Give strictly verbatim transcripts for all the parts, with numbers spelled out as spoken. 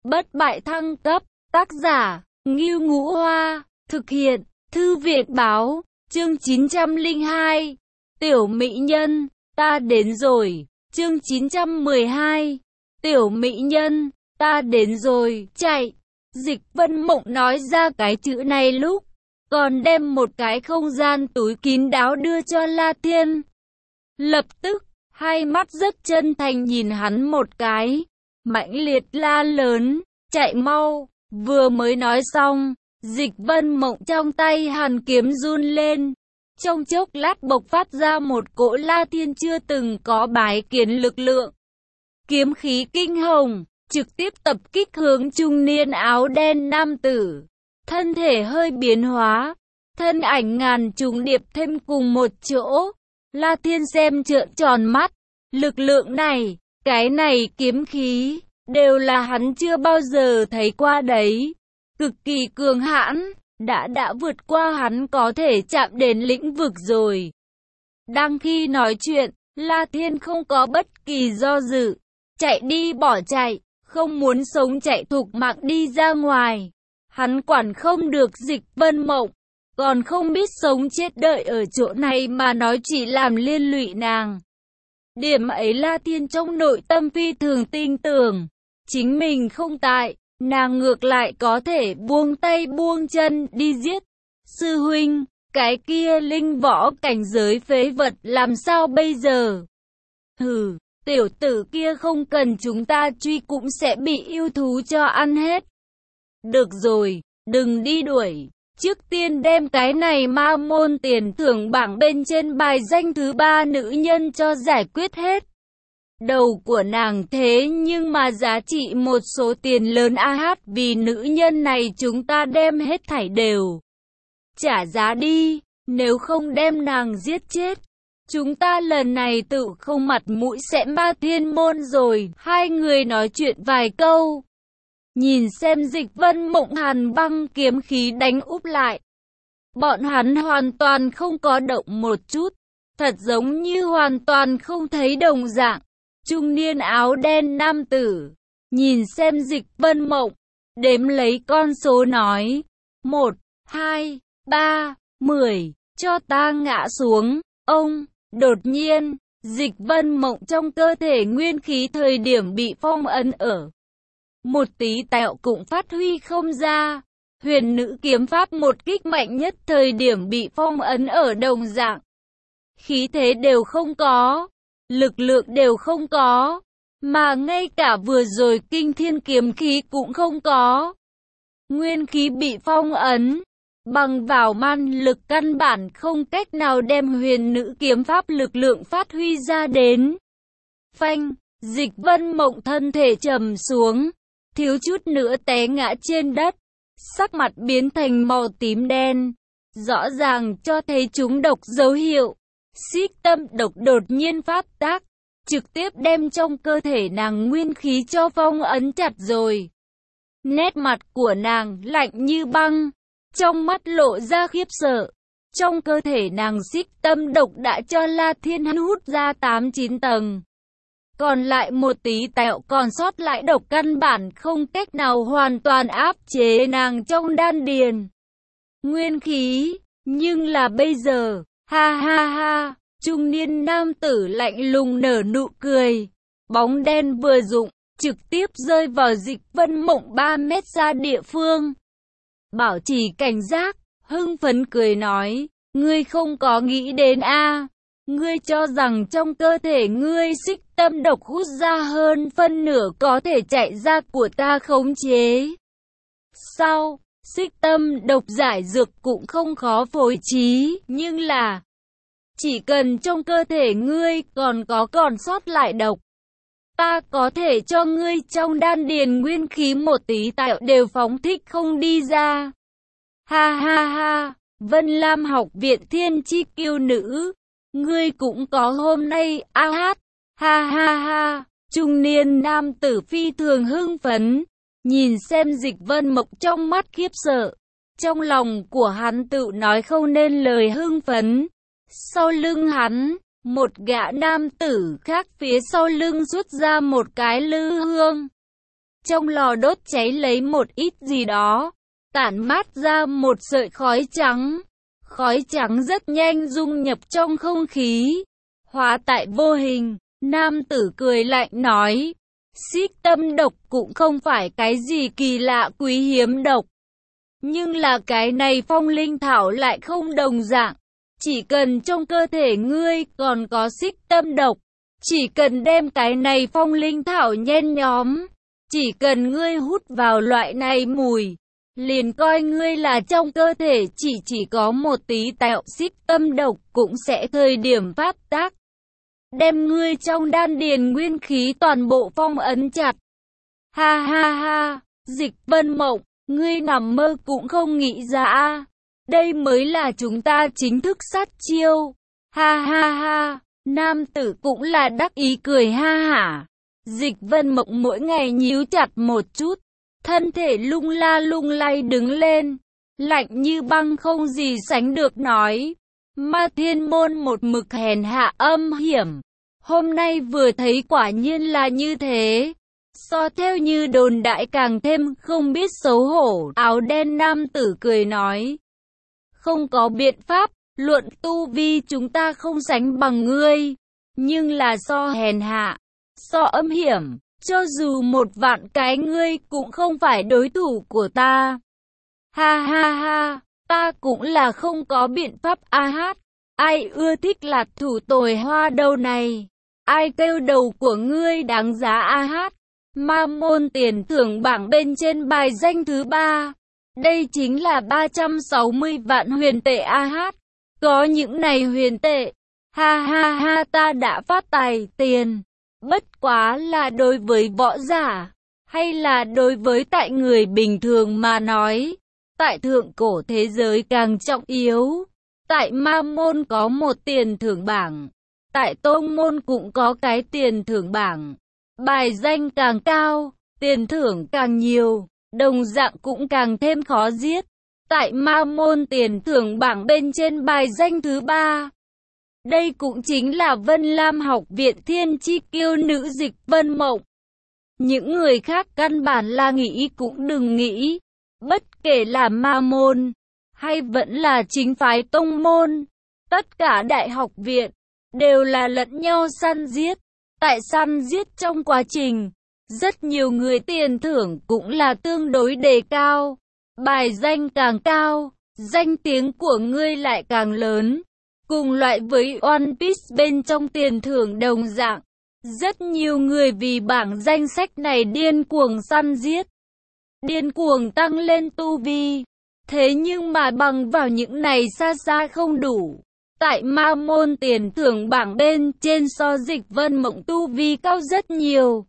bất bại thăng cấp, tác giả, Ngưu Ngũ Hoa, thực hiện, Thư viện báo, chương chín trăm lẻ hai, Tiểu Mỹ Nhân, ta đến rồi, chương chín trăm mười hai, Tiểu Mỹ Nhân, ta đến rồi, chạy. Dịch Vân Mộng nói ra cái chữ này lúc, còn đem một cái không gian túi kín đáo đưa cho La Thiên. Lập tức, hai mắt rất chân thành nhìn hắn một cái, mãnh liệt la lớn, chạy mau. Vừa mới nói xong, Dịch Vân Mộng trong tay hàn kiếm run lên, trong chốc lát bộc phát ra một cỗ La Thiên chưa từng có bái kiến lực lượng. Kiếm khí kinh hồng, trực tiếp tập kích hướng trung niên áo đen nam tử. Thân thể hơi biến hóa, thân ảnh ngàn trùng điệp thêm cùng một chỗ. La Thiên xem trợn tròn mắt, lực lượng này, cái này kiếm khí, đều là hắn chưa bao giờ thấy qua đấy. Cực kỳ cường hãn, đã đã vượt qua hắn có thể chạm đến lĩnh vực rồi. Đang khi nói chuyện, La Thiên không có bất kỳ do dự, chạy đi bỏ chạy, không muốn sống chạy thục mạng đi ra ngoài. Hắn quản không được Dịch Vân Mộng, còn không biết sống chết đợi ở chỗ này mà nói chỉ làm liên lụy nàng. Điểm ấy La Thiên trong nội tâm phi thường tin tưởng, chính mình không tại, nàng ngược lại có thể buông tay buông chân đi giết. Sư huynh, cái kia linh võ cảnh giới phế vật làm sao bây giờ? Hừ, tiểu tử kia không cần chúng ta truy cũng sẽ bị yêu thú cho ăn hết. Được rồi, đừng đi đuổi. Trước tiên đem cái này ma môn tiền thưởng bảng bên trên bài danh thứ ba nữ nhân cho giải quyết hết. Đầu của nàng thế nhưng mà giá trị một số tiền lớn a hát, vì nữ nhân này chúng ta đem hết thảy đều trả giá đi, nếu không đem nàng giết chết, chúng ta lần này tự không mặt mũi sẽ ma thiên môn rồi. Hai người nói chuyện vài câu, nhìn xem Dịch Vân Mộng hàn băng kiếm khí đánh úp lại. Bọn hắn hoàn toàn không có động một chút, thật giống như hoàn toàn không thấy đồng dạng. Trung niên áo đen nam tử, nhìn xem Dịch Vân Mộng, đếm lấy con số nói, một, hai, ba, mười, cho ta ngã xuống. Ông, đột nhiên, Dịch Vân Mộng trong cơ thể nguyên khí thời điểm bị phong ấn ở. Một tí tẹo cũng phát huy không ra, huyền nữ kiếm pháp một kích mạnh nhất thời điểm bị phong ấn ở đồng dạng. Khí thế đều không có, lực lượng đều không có, mà ngay cả vừa rồi kinh thiên kiếm khí cũng không có. Nguyên khí bị phong ấn, bằng vào man lực căn bản không cách nào đem huyền nữ kiếm pháp lực lượng phát huy ra đến. Phanh, Dịch Vân Mộng thân thể trầm xuống, thiếu chút nữa té ngã trên đất, sắc mặt biến thành màu tím đen, rõ ràng cho thấy trúng độc dấu hiệu. Xích tâm độc đột nhiên phát tác, trực tiếp đem trong cơ thể nàng nguyên khí cho phong ấn chặt rồi. Nét mặt của nàng lạnh như băng, trong mắt lộ ra khiếp sợ. Trong cơ thể nàng xích tâm độc đã cho La Thiên hút ra tám chín tầng. Còn lại một tí tẹo còn sót lại độc căn bản không cách nào hoàn toàn áp chế nàng trong đan điền. Nguyên khí, nhưng là bây giờ, ha ha ha, trung niên nam tử lạnh lùng nở nụ cười. Bóng đen vừa dụng, trực tiếp rơi vào Dịch Vân Mộng ba mét ra địa phương. Bảo trì cảnh giác, hưng phấn cười nói, ngươi không có nghĩ đến a, ngươi cho rằng trong cơ thể ngươi xích tâm độc hút ra hơn phân nửa có thể chạy ra của ta khống chế. Sau, xích tâm độc giải dược cũng không khó phối trí, nhưng là chỉ cần trong cơ thể ngươi còn có còn sót lại độc, ta có thể cho ngươi trong đan điền nguyên khí một tí tẹo đều phóng thích không đi ra. Ha ha ha, Vân Lam học viện thiên chi kiêu nữ, ngươi cũng có hôm nay a hát, ha ha ha. Trung niên nam tử phi thường hưng phấn, nhìn xem Dịch Vân Mộng trong mắt khiếp sợ, trong lòng của hắn tự nói không nên lời hưng phấn. Sau lưng hắn, một gã nam tử khác phía sau lưng rút ra một cái lư hương. trong lò đốt cháy lấy một ít gì đó, tản mát ra một sợi khói trắng. Khói trắng rất nhanh dung nhập trong không khí, hóa tại vô hình. Nam tử cười lạnh nói, xích tâm độc cũng không phải cái gì kỳ lạ quý hiếm độc. Nhưng là cái này phong linh thảo lại không đồng dạng. Chỉ cần trong cơ thể ngươi còn có xích tâm độc, chỉ cần đem cái này phong linh thảo nhen nhóm, chỉ cần ngươi hút vào loại này mùi, liền coi ngươi là trong cơ thể chỉ chỉ có một tí tẹo xích tâm độc cũng sẽ thời điểm phát tác, đem ngươi trong đan điền nguyên khí toàn bộ phong ấn chặt. Ha ha ha, Dịch Vân Mộng, ngươi nằm mơ cũng không nghĩ ra a. Đây mới là chúng ta chính thức sát chiêu. Ha ha ha, nam tử cũng là đắc ý cười ha hả. Dịch Vân Mộng mỗi ngày nhíu chặt một chút, thân thể lung la lung lay đứng lên, lạnh như băng không gì sánh được nói. Ma Thiên Môn một mực hèn hạ âm hiểm, hôm nay vừa thấy quả nhiên là như thế. So theo như đồn đại càng thêm không biết xấu hổ. Áo đen nam tử cười nói, không có biện pháp, luận tu vi chúng ta không sánh bằng ngươi, nhưng là so hèn hạ, so âm hiểm, cho dù một vạn cái ngươi cũng không phải đối thủ của ta. Ha ha ha, ta cũng là không có biện pháp a hát, ai ưa thích lạt thủ tồi hoa đâu này, ai kêu đầu của ngươi đáng giá a hát. Ma môn tiền thưởng bảng bên trên bài danh thứ ba. Đây chính là ba trăm sáu mươi vạn huyền tệ a hát. Có những này huyền tệ, ha ha ha, ta đã phát tài tiền. Bất quá là đối với võ giả, hay là đối với tại người bình thường mà nói. Tại thượng cổ thế giới càng trọng yếu. Tại ma môn có một tiền thưởng bảng. Tại tôn môn cũng có cái tiền thưởng bảng. Bài danh càng cao, tiền thưởng càng nhiều, đồng dạng cũng càng thêm khó giết. Tại ma môn tiền thưởng bảng bên trên bài danh thứ ba. Đây cũng chính là Vân Lam học viện thiên chi kiêu nữ Dịch Vân Mộng. Những người khác căn bản là nghĩ cũng đừng nghĩ. Bất kể là ma môn, hay vẫn là chính phái tông môn, tất cả đại học viện, đều là lẫn nhau săn giết. Tại săn giết trong quá trình, rất nhiều người tiền thưởng cũng là tương đối đề cao. Bài danh càng cao, danh tiếng của ngươi lại càng lớn. Cùng loại với One Piece bên trong tiền thưởng đồng dạng. Rất nhiều người vì bảng danh sách này điên cuồng săn giết, điên cuồng tăng lên tu vi. Thế nhưng mà bằng vào những này xa xa không đủ. Tại ma môn tiền thưởng bảng bên trên so Dịch Vân Mộng tu vi cao rất nhiều.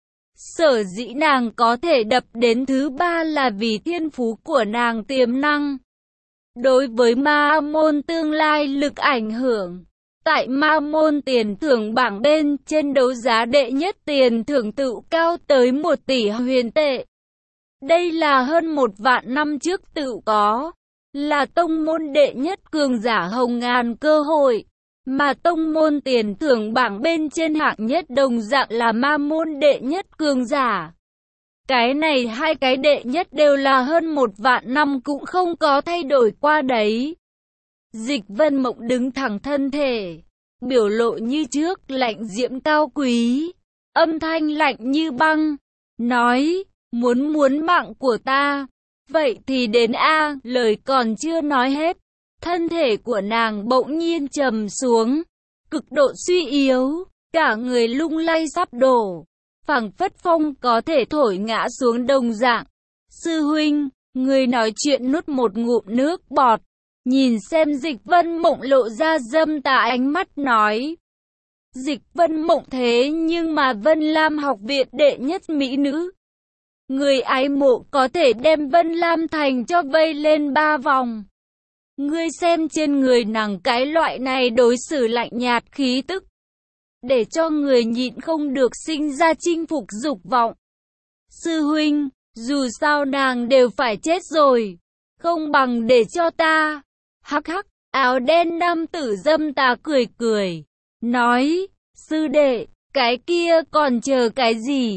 Sở dĩ nàng có thể đập đến thứ ba là vì thiên phú của nàng tiềm năng. Đối với ma môn tương lai lực ảnh hưởng, tại ma môn tiền thưởng bảng bên trên đấu giá đệ nhất tiền thưởng tự cao tới một tỷ huyền tệ. Đây là hơn một vạn năm trước tự có. Là tông môn đệ nhất cường giả hồng ngàn cơ hội, mà tông môn tiền thưởng bảng bên trên hạng nhất đồng dạng là ma môn đệ nhất cường giả. Cái này hai cái đệ nhất đều là hơn một vạn năm cũng không có thay đổi qua đấy. Dịch Vân Mộng đứng thẳng thân thể, biểu lộ như trước lạnh diễm cao quý, âm thanh lạnh như băng, nói, muốn muốn mạng của ta. Vậy thì đến a, lời còn chưa nói hết, thân thể của nàng bỗng nhiên trầm xuống, cực độ suy yếu, cả người lung lay sắp đổ, phảng phất phong có thể thổi ngã xuống đồng dạng. Sư huynh, người nói chuyện nuốt một ngụm nước bọt, nhìn xem Dịch Vân Mộng lộ ra dâm tà ánh mắt nói. Dịch Vân Mộng thế nhưng mà Vân Lam học viện đệ nhất mỹ nữ. Người ái mộ có thể đem Vân Lam Thành cho vây lên ba vòng. Ngươi xem trên người nàng cái loại này đối xử lạnh nhạt khí tức, để cho người nhịn không được sinh ra chinh phục dục vọng. Sư huynh, dù sao nàng đều phải chết rồi, không bằng để cho ta. Hắc hắc, áo đen nam tử dâm tà cười cười, nói, sư đệ, cái kia còn chờ cái gì?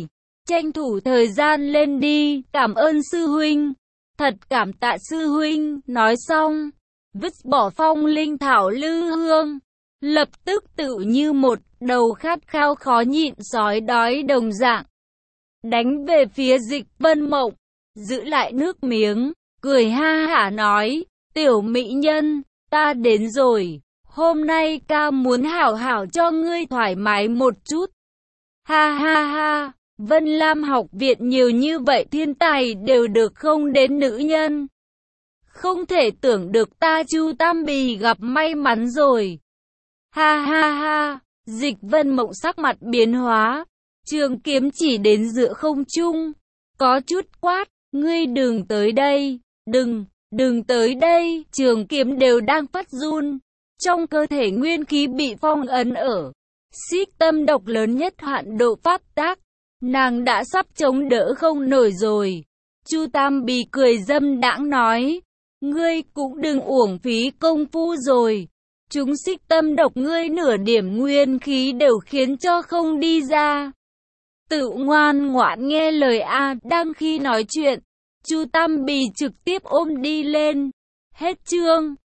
tranh thủ thời gian lên đi, cảm ơn sư huynh. Thật cảm tạ sư huynh, nói xong, vứt bỏ phong linh thảo lư hương. Lập tức tự như một đầu khát khao khó nhịn sói đói đồng dạng. Đánh về phía Dịch Vân Mộng, giữ lại nước miếng, cười ha hả nói, tiểu mỹ nhân, ta đến rồi, hôm nay ca muốn hảo hảo cho ngươi thoải mái một chút. Ha ha ha, Vân Lam học viện nhiều như vậy thiên tài đều được không đến nữ nhân. Không thể tưởng được ta Chu Tam Bì gặp may mắn rồi. Ha ha ha, Dịch Vân Mộng sắc mặt biến hóa, trường kiếm chỉ đến giữa không trung, có chút quát, ngươi đừng tới đây, đừng, đừng tới đây, trường kiếm đều đang phát run, trong cơ thể nguyên khí bị phong ấn ở, xích tâm độc lớn nhất hạn độ pháp tác, nàng đã sắp chống đỡ không nổi rồi. Chu Tam Bì cười dâm đãng nói, ngươi cũng đừng uổng phí công phu rồi. Chúng xích tâm độc ngươi nửa điểm nguyên khí đều khiến cho không đi ra. Tự ngoan ngoãn nghe lời a. Đang khi nói chuyện, Chu Tam Bì trực tiếp ôm đi lên. Hết chương.